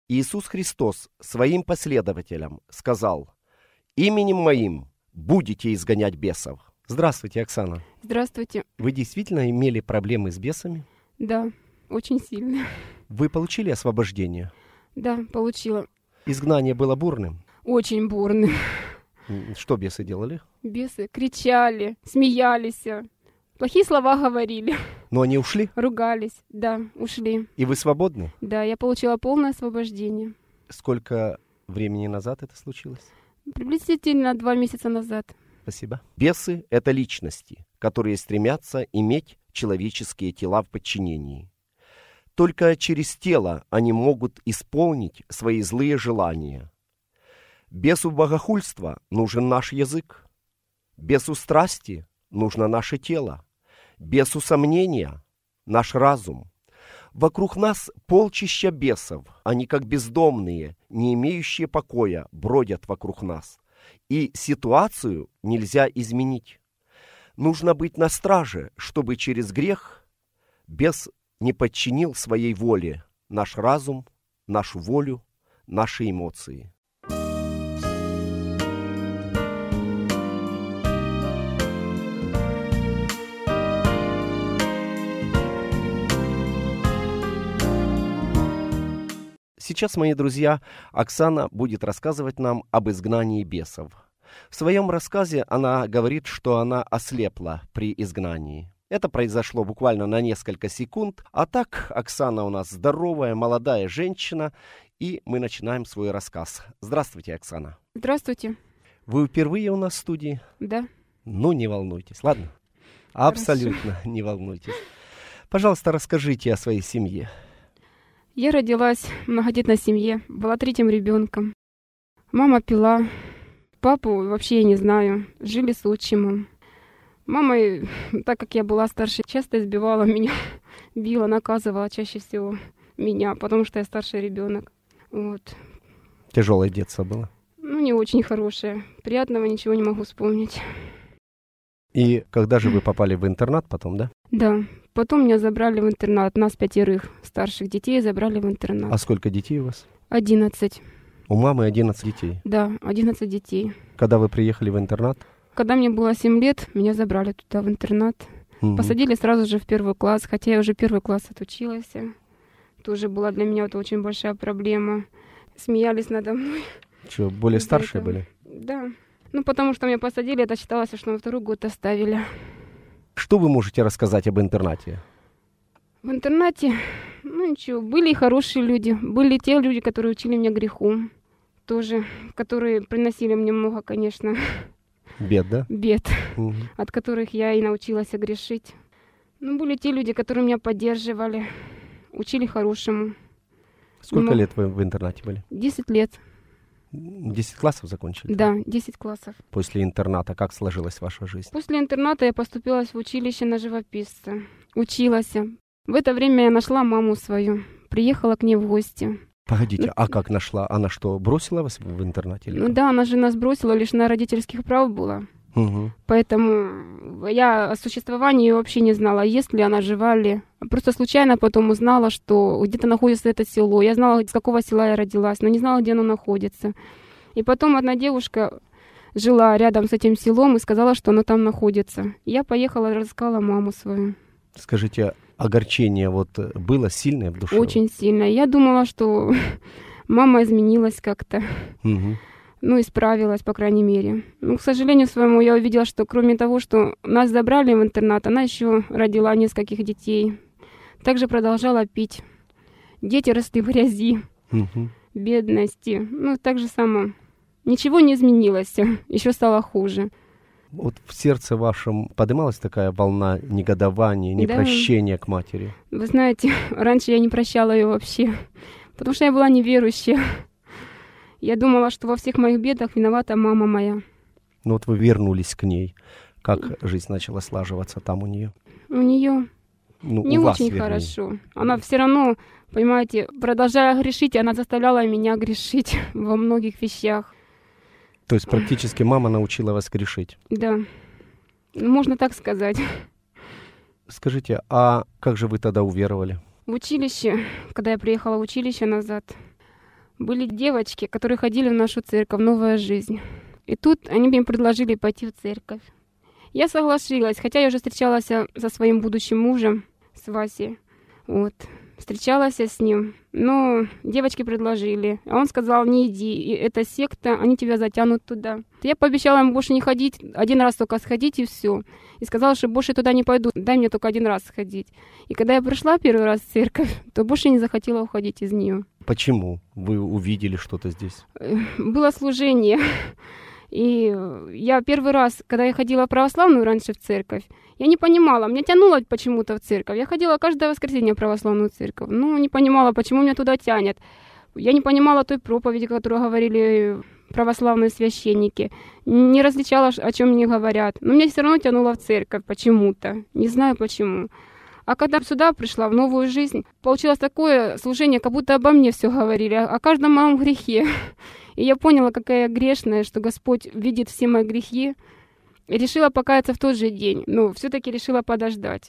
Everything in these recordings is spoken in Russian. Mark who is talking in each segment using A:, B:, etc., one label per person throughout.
A: Иисус Христос своим последователям сказал: «Именем Моим будете изгонять бесов». Здравствуйте, Оксана.
B: Здравствуйте.
A: Вы действительно имели проблемы с бесами?
B: Да, очень сильно.
A: Вы получили освобождение?
B: Да, получила.
A: Изгнание было бурным?
B: Очень бурным.
A: Что бесы делали?
B: Бесы кричали, смеялись, плохие слова говорили.
A: Но они ушли?
B: Ругались. Да, ушли.
A: И вы свободны?
B: Да, я получила полное освобождение.
A: Сколько времени назад это случилось?
B: Приблизительно 2 месяца назад.
A: Спасибо. Бесы — это личности, которые стремятся иметь человеческие тела в подчинении. Только через тело они могут исполнить свои злые желания. Бесу богохульства нужен наш язык. Бесу страсти нужно наше тело. Бесу сомнения — наш разум. Вокруг нас полчища бесов. Они, как бездомные, не имеющие покоя, бродят вокруг нас. И ситуацию нельзя изменить. Нужно быть на страже, чтобы через грех бес не подчинил своей воле наш разум, нашу волю, наши эмоции. Сейчас, мои друзья, Оксана будет рассказывать нам об изгнании бесов. В своем рассказе она говорит, что она ослепла при изгнании. Это произошло буквально на несколько секунд. А так, Оксана у нас здоровая, молодая женщина, и мы начинаем свой рассказ. Здравствуйте, Оксана.
B: Здравствуйте.
A: Вы впервые у нас в студии?
B: Да.
A: Ну, не волнуйтесь, ладно? Абсолютно не волнуйтесь. Пожалуйста, расскажите о своей семье.
B: Я родилась в многодетной семье, была 3-м ребенком. Мама пила, папу вообще я не знаю, жили с отчимом. Мама, так как я была старше, часто избивала меня, била, наказывала чаще всего меня, потому что я старший ребенок. Вот.
A: Тяжелое детство было?
B: Ну, не очень хорошее. Приятного ничего не могу вспомнить.
A: И когда же вы попали в интернат потом, да?
B: Да. Потом меня забрали в интернат. Нас 5 старших детей забрали в интернат.
A: А сколько детей у вас?
B: 11.
A: У мамы 11 детей?
B: Да, 11 детей.
A: Когда вы приехали в интернат?
B: Когда мне было 7 лет, меня забрали туда, в интернат.
A: Угу.
B: Посадили сразу же в 1 класс, хотя я уже 1 класс отучилась. Тоже была для меня это очень большая проблема. Смеялись надо мной.
A: Что, более старшие были?
B: Да. Ну, потому что меня посадили, это считалось, что на 2-й год оставили.
A: Что вы можете рассказать об интернате?
B: В интернате, ну ничего, были и хорошие люди. Были те люди, которые учили меня греху. Тоже, которые приносили мне много, конечно,
A: бед, да?
B: Бед,
A: угу.
B: От которых я и научилась грешить. Но были те люди, которые меня поддерживали, учили хорошему.
A: Сколько лет вы в интернате были?
B: 10 лет.
A: 10 классов закончили?
B: Да, 10 классов.
A: После интерната как сложилась ваша жизнь?
B: После интерната я поступила в училище на живописца. Училась. В это время я нашла маму свою. Приехала к ней в гости.
A: Погодите, а как нашла? Она что, бросила вас в интернате?
B: Ну да, она же нас бросила, лишена родительских прав была.
A: Угу.
B: Поэтому я о существовании ее вообще не знала, есть ли она жива ли. Просто случайно потом узнала, что где-то находится это село. Я знала, из какого села я родилась, но не знала, где оно находится. И потом одна девушка жила рядом с этим селом и сказала, что оно там находится. Я поехала и разыскала маму свою.
A: Скажите, огорчение вот было сильное в душе?
B: Очень сильное. Я думала, что мама изменилась как-то.
A: Угу.
B: Ну, исправилась, по крайней мере. Но, к сожалению своему, я увидела, что кроме того, что нас забрали в интернат, она еще родила нескольких детей. Также продолжала пить. Дети росли в грязи, бедности. Ну, так же само. Ничего не изменилось, еще стало хуже.
A: Вот в сердце вашем поднималась такая волна негодования, непрощения к матери?
B: Вы знаете, раньше я не прощала ее вообще, потому что я была неверующая. Я думала, что во всех моих бедах виновата мама моя.
A: Ну вот вы вернулись к ней. Как жизнь начала слаживаться там у нее?
B: У нее не очень хорошо. Она все равно, понимаете, продолжая грешить, она заставляла меня грешить во многих вещах.
A: То есть практически мама научила вас грешить?
B: Да, можно так сказать.
A: Скажите, а как же вы тогда уверовали?
B: В училище, когда я приехала в училище назад, Были девочки, которые ходили в нашу церковь «Новая жизнь». И тут они мне предложили пойти в церковь. Я согласилась, хотя я уже встречалась со своим будущим мужем, с Васей. Вот. Встречалась я с ним, но девочки предложили. А он сказал: не иди, и эта секта, они тебя затянут туда. Я пообещала ему больше не ходить, один раз только сходить и все. И сказала, что больше туда не пойду, дай мне только один раз сходить. И когда я пришла первый раз в церковь, то больше не захотела уходить из нее.
A: Почему? Вы увидели что-то здесь?
B: Было служение. И я первый раз, когда я ходила в православную раньше в церковь, я не понимала, меня тянуло почему-то в церковь. Я ходила каждое воскресенье в православную церковь, но не понимала, почему меня туда тянет. Я не понимала той проповеди, которую говорили православные священники. Не различала, о чем мне говорят. Но меня все равно тянуло в церковь почему-то. Не знаю почему. А когда сюда пришла, в новую жизнь, получилось такое служение, как будто обо мне все говорили, о каждом моем грехе. И я поняла, какая я грешная, что Господь видит все мои грехи. И решила покаяться в тот же день. Но все-таки решила подождать.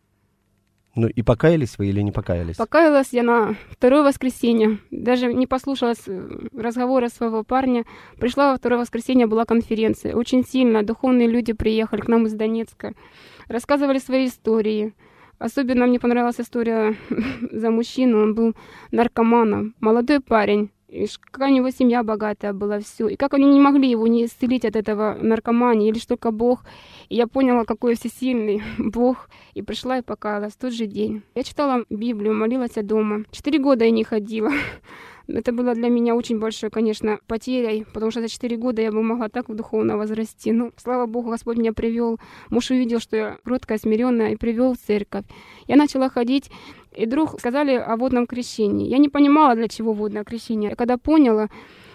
A: Ну и покаялись вы или не покаялись?
B: Покаялась я на второе воскресенье. Даже не послушалась разговора своего парня. Пришла во второе воскресенье, была конференция. Очень сильно духовные люди приехали к нам из Донецка. Рассказывали свои истории. Особенно мне понравилась история за мужчину. Он был наркоманом. Молодой парень. И какая у него семья богатая была, все. И как они не могли его не исцелить от этого наркомании, или лишь только Бог. И я поняла, какой всесильный Бог. И пришла и покаялась в тот же день. Я читала Библию, молилась дома. 4 года я не ходила. Это было для меня очень большой, конечно, потерей, потому что за 4 года я бы могла так духовно возрасти. Но, слава Богу, Господь меня привел. Муж увидел, что я кроткая, смиренная, и привел в церковь. Я начала ходить, и вдруг сказали о водном крещении. Я не понимала, для чего водное крещение. Я когда поняла,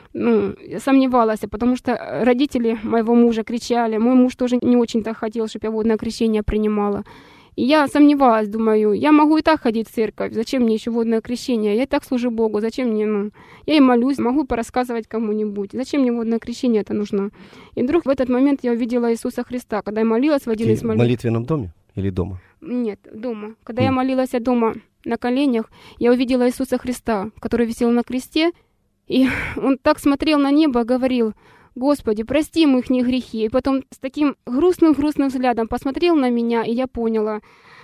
B: сомневалась, потому что родители моего мужа кричали. Мой муж тоже не очень-то хотел, чтобы я водное крещение принимала. И я сомневалась, думаю, я могу и так ходить в церковь, зачем мне еще водное крещение? Я и так служу Богу, зачем мне, я и молюсь, могу порассказывать кому-нибудь, зачем мне водное крещение это нужно? И вдруг в этот момент я увидела Иисуса Христа, когда я молилась в один из молитв.
A: В молитвенном доме или дома?
B: Нет, дома. Когда я молилась дома на коленях, я увидела Иисуса Христа, который висел на кресте, и он так смотрел на небо и говорил: Господи, прости им их грехи. И потом с таким грустным взглядом посмотрел на меня, и я поняла,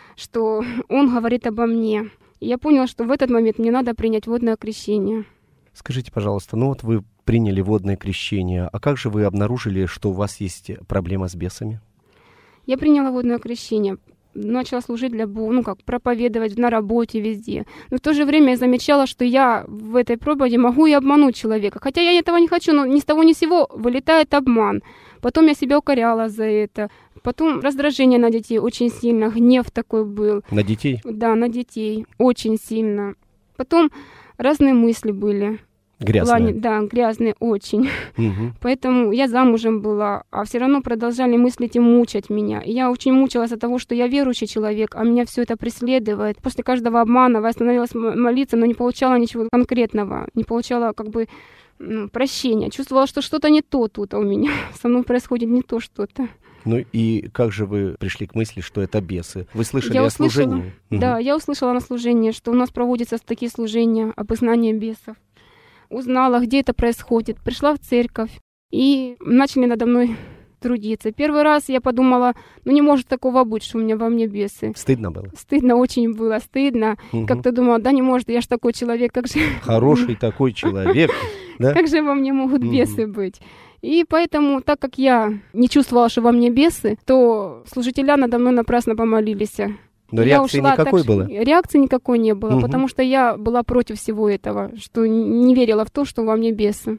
B: что он говорит обо мне. И я поняла, что в этот момент мне надо принять водное крещение.
A: Скажите, пожалуйста, вы приняли водное крещение, а как же вы обнаружили, что у вас есть проблема с бесами?
B: Я приняла водное крещение. Начала служить для Бога, проповедовать на работе, везде. Но в то же время я замечала, что я в этой проповеди могу и обмануть человека. Хотя я этого не хочу, но ни с того ни с сего вылетает обман. Потом я себя укоряла за это. Потом раздражение на детей очень сильно, гнев такой был.
A: На детей?
B: Да, на детей. Очень сильно. Потом разные мысли были.
A: Грязные?
B: Да, грязные очень.
A: Угу.
B: Поэтому я замужем была, а все равно продолжали мыслить и мучать меня. И я очень мучилась от того, что я верующий человек, а меня все это преследует. После каждого обмана я остановилась молиться, но не получала ничего конкретного, не получала прощения. Чувствовала, что что-то не то тут у меня. Со мной происходит не то что-то.
A: Ну и как же вы пришли к мысли, что это бесы? Вы слышали о служении?
B: Да, я услышала на служении, что у нас проводятся такие служения об изгнании бесов. Узнала, где это происходит, пришла в церковь, и начали надо мной трудиться. Первый раз я подумала, не может такого быть, что у меня во мне бесы.
A: Стыдно было?
B: Стыдно, очень было стыдно.
A: Угу.
B: Как-то думала, не может, я ж такой человек, как же...
A: Хороший такой человек, да?
B: Как же во мне могут бесы быть? И поэтому, так как я не чувствовала, что во мне бесы, то служителя надо мной напрасно помолились.
A: Но реакции никакой было?
B: Реакции никакой не было, потому что я была против всего этого, что не верила в то, что во мне бесы.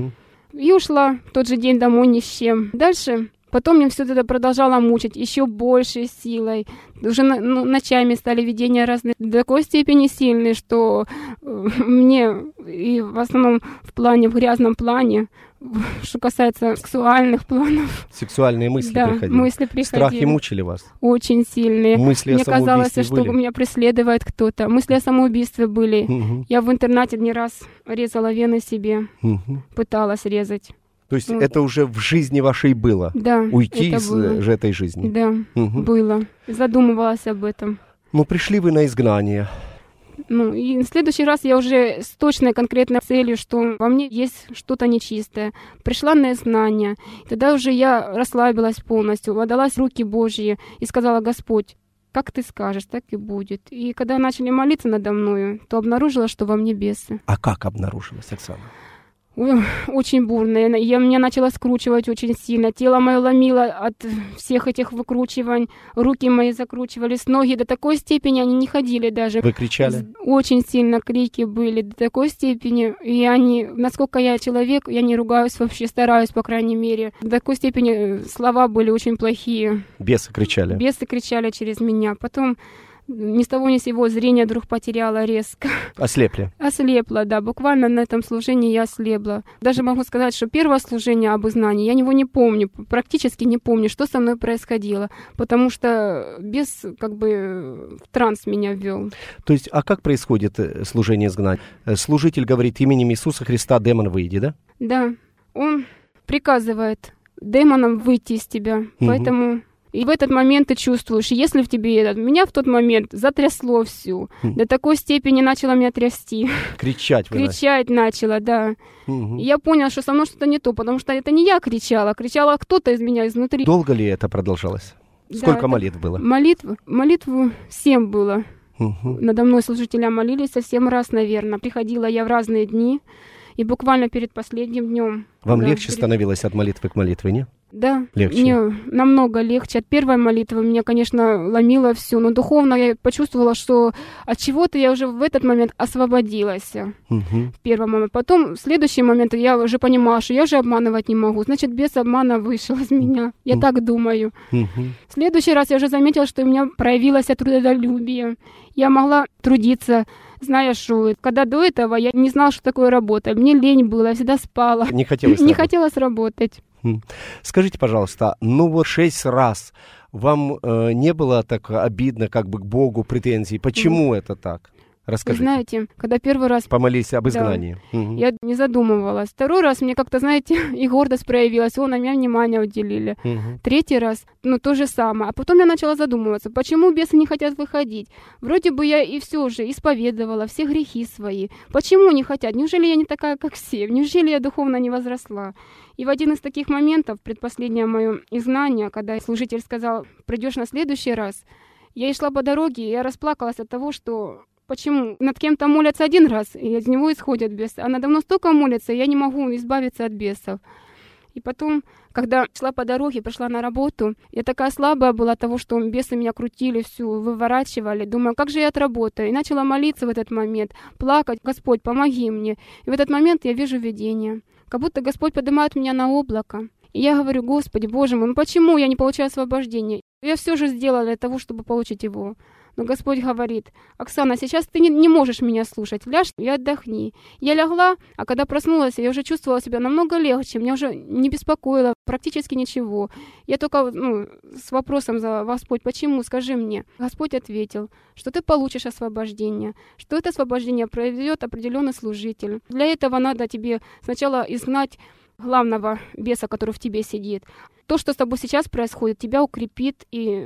B: И ушла в тот же день домой ни с чем. Дальше, потом мне все это продолжало мучить еще большей силой. Уже ночами стали видения разные, до такой степени сильные, что мне, и в основном в грязном плане, что касается сексуальных планов.
A: Сексуальные мысли приходили?
B: Мысли приходили.
A: Страхи мучили вас?
B: Очень сильные.
A: Мысли
B: Мне
A: о самоубийстве
B: казалось, что меня преследует кто-то. Мысли о самоубийстве были. Я в интернате не раз резала вены себе, пыталась резать.
A: То есть это уже в жизни вашей было?
B: Да.
A: Уйти из этой жизни?
B: Да, было. Задумывалась об этом.
A: Пришли вы на изгнание.
B: Ну, и в следующий раз я уже с точной конкретной целью, что во мне есть что-то нечистое. Пришла на знание. Тогда уже я расслабилась полностью, отдалась в руки Божьи и сказала: Господь, как ты скажешь, так и будет. И когда начали молиться надо мною, то обнаружила, что во мне бесы.
A: А как обнаружилось, Оксана?
B: Ой, очень бурно. Меня начало скручивать очень сильно. Тело мое ломило от всех этих выкручиваний. Руки мои закручивались, ноги до такой степени, они не ходили даже.
A: Вы кричали?
B: Очень сильно крики были до такой степени. И они, насколько я человек, я не ругаюсь вообще, стараюсь, по крайней мере. До такой степени слова были очень плохие.
A: Бесы кричали?
B: Бесы кричали через меня. Потом ни с того ни с сего зрение вдруг потеряла резко.
A: Ослепли?
B: Ослепла, да. Буквально на этом служении я ослепла. Даже могу сказать, что первое служение об изгнании, я его не помню, практически не помню, что со мной происходило, потому что бес как бы в транс меня ввел.
A: То есть, а как происходит служение изгнания? Служитель говорит: именем Иисуса Христа демон выйди, да?
B: Да. Он приказывает демонам выйти из тебя, поэтому... И в этот момент ты чувствуешь, если в тебе меня в тот момент затрясло всю, до такой степени начало меня трясти. Кричать начала, да. И я поняла, что со мной что-то не то, потому что это не я кричала, кричала кто-то из меня изнутри.
A: Долго ли это продолжалось? Сколько молитв было?
B: Молитву 7 было. Надо мной служителя молились совсем раз, наверное. Приходила я в разные дни, и буквально перед последним днем.
A: Вам легче становилось от молитвы к молитве, не?
B: Да,
A: легче.
B: Мне намного легче. От первой молитвы меня, конечно, ломило все, но духовно я почувствовала, что от чего-то я уже в этот момент освободилась. В первый момент. Потом, в следующий момент, я уже понимала, что я уже обманывать не могу. Значит, бес обмана вышел из меня. Я так думаю. В следующий раз я уже заметила, что у меня проявилось трудолюбие. Я могла трудиться, зная, что когда до этого я не знала, что такое работа. Мне лень было, я всегда спала.
A: Не хотелось
B: работать.
A: Скажите, пожалуйста, 6 раз вам не было так обидно, как бы к Богу претензий? Почему это так? Расскажите.
B: Вы знаете, когда первый раз...
A: Помолились об изгнании.
B: Да, я не задумывалась. Второй раз мне как-то, знаете, и гордость проявилась, на меня внимание уделили. Третий раз, то же самое. А потом я начала задумываться, почему бесы не хотят выходить? Вроде бы я и все же исповедовала все грехи свои. Почему не хотят? Неужели я не такая, как все? Неужели я духовно не возросла? И в один из таких моментов, предпоследнее мое изгнание, когда служитель сказал: придешь на следующий раз, я шла по дороге, и я расплакалась от того, что... Почему? Над кем-то молятся один раз, и из него исходят бесы, а надо мной столько молятся, я не могу избавиться от бесов. И потом, когда шла по дороге, пришла на работу, я такая слабая была от того, что бесы меня крутили всю, выворачивали. Думаю, как же я отработаю? И начала молиться в этот момент, плакать: Господь, помоги мне. И в этот момент я вижу видение, как будто Господь поднимает меня на облако. И я говорю: Господи, Боже мой, почему я не получаю освобождения? Я все же сделала для того, чтобы получить его. Но Господь говорит: Оксана, сейчас ты не можешь меня слушать, ляжь и отдохни. Я лягла, а когда проснулась, я уже чувствовала себя намного легче, меня уже не беспокоило практически ничего. Я только с вопросом: Господь, почему, скажи мне. Господь ответил, что ты получишь освобождение, что это освобождение проведет определенный служитель. Для этого надо тебе сначала изгнать главного беса, который в тебе сидит. То, что с тобой сейчас происходит, тебя укрепит и...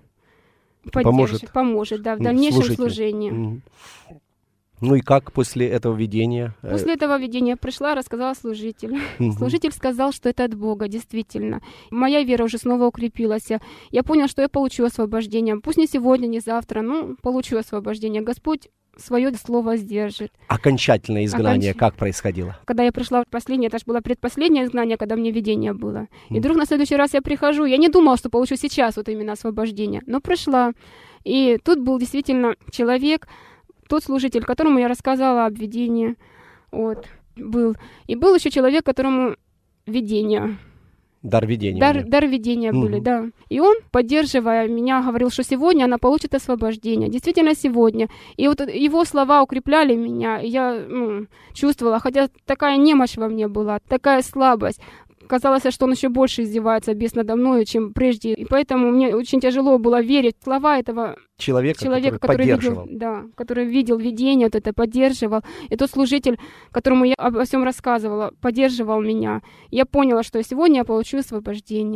B: Поможет, да, в дальнейшем служении.
A: И как после этого видения?
B: После этого видения пришла, рассказала служителю. Служитель сказал, что это от Бога, действительно. Моя вера уже снова укрепилась. Я понял, что я получу освобождение. Пусть не сегодня, не завтра, но получу освобождение. Господь свое слово сдержит.
A: Окончательное изгнание как происходило?
B: Когда я пришла в последнее, это же было предпоследнее изгнание, когда мне видение было. И вдруг на следующий раз я прихожу, я не думала, что получу сейчас именно освобождение, но пришла. И тут был действительно человек, тот служитель, которому я рассказала об видении. Был. И был еще человек, которому видение.
A: Дар видения.
B: Дар видения были, да. И он, поддерживая меня, говорил, что сегодня она получит освобождение. Действительно, сегодня. И его слова укрепляли меня. И я чувствовала, хотя такая немощь во мне была, такая слабость. Казалось, что он еще больше издевается, бес надо мной, чем прежде. И поэтому мне очень тяжело было верить в слова этого человека, который видел видение, это поддерживал. И тот служитель, которому я обо всем рассказывала, поддерживал меня. Я поняла, что сегодня я получу освобождение.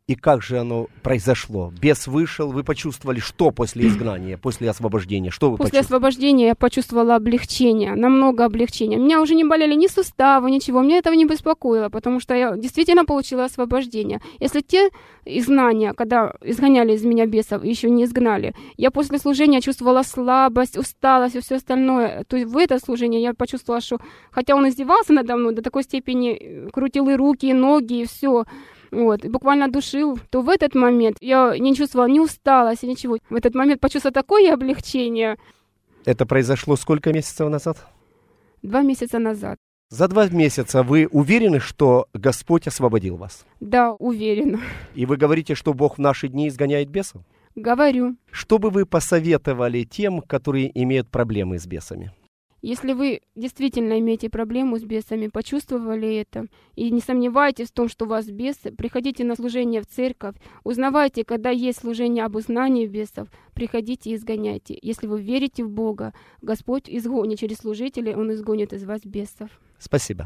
A: И как же оно произошло? Бес вышел, вы почувствовали, что после изгнания, после освобождения? Что вы
B: После освобождения я почувствовала облегчение, намного облегчения. Меня уже не болели ни суставы, ничего. Меня этого не беспокоило, потому что я действительно получила освобождение. Если те изгнания, когда изгоняли из меня бесов, еще не изгнали, я после служения чувствовала слабость, усталость и все остальное. То есть в это служение я почувствовала, что хотя он издевался надо мной, до такой степени крутил и руки, и ноги, и все. Вот, и буквально душил, то в этот момент я не чувствовала ни усталости, ничего. В этот момент почувствовала такое облегчение.
A: Это произошло сколько месяцев назад?
B: 2 месяца назад.
A: За 2 месяца вы уверены, что Господь освободил вас?
B: Да, уверена.
A: И вы говорите, что Бог в наши дни изгоняет бесов?
B: Говорю.
A: Что бы вы посоветовали тем, которые имеют проблемы с бесами?
B: Если вы действительно имеете проблему с бесами, почувствовали это, и не сомневайтесь в том, что у вас бесы, приходите на служение в церковь, узнавайте, когда есть служение об изгнании бесов, приходите и изгоняйте. Если вы верите в Бога, Господь изгонит через служителей, Он изгонит из вас бесов.
A: Спасибо.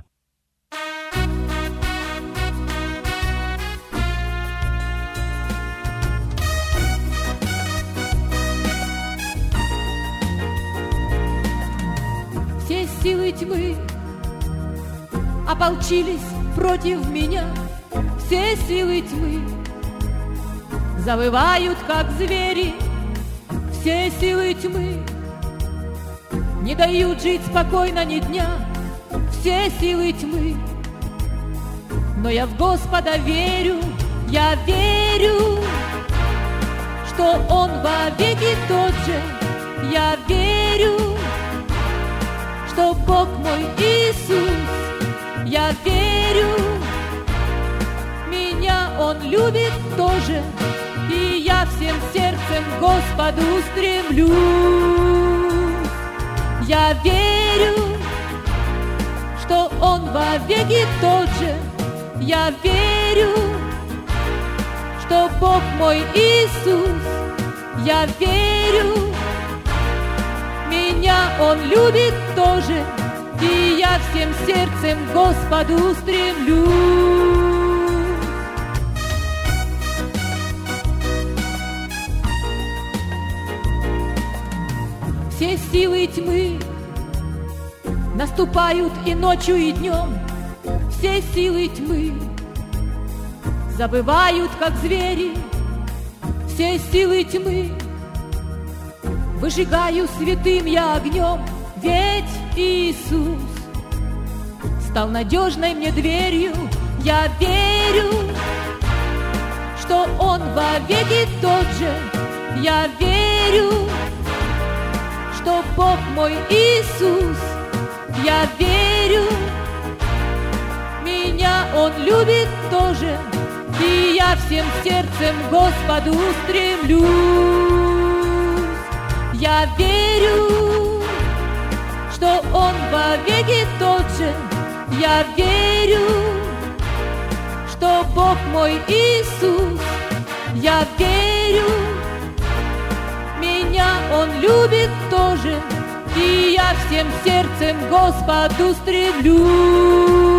C: Все силы тьмы ополчились против меня, все силы тьмы завывают, как звери, все силы тьмы не дают жить спокойно ни дня, все силы тьмы. Но я в Господа верю, я верю, что Он вовеки тот же, я верю, что Бог мой Иисус, я верю, меня Он любит тоже, и я всем сердцем к Господу стремлюсь. Я верю, что Он вовеки тот же, я верю, что Бог мой Иисус, я верю, меня Он любит тоже, и я всем сердцем к Господу стремлюсь. Все силы тьмы наступают и ночью, и днем, все силы тьмы забывают, как звери, все силы тьмы выжигаю святым я огнем, ведь Иисус стал надежной мне дверью. Я верю, что Он вовеки тот же. Я верю, что Бог мой Иисус. Я верю, меня Он любит тоже, и я всем сердцем к Господу стремлюсь. Я верю, что Он вовеки тот же. Я верю, что Бог мой Иисус. Я верю, меня Он любит тоже, и я всем сердцем к Господу стремлюсь.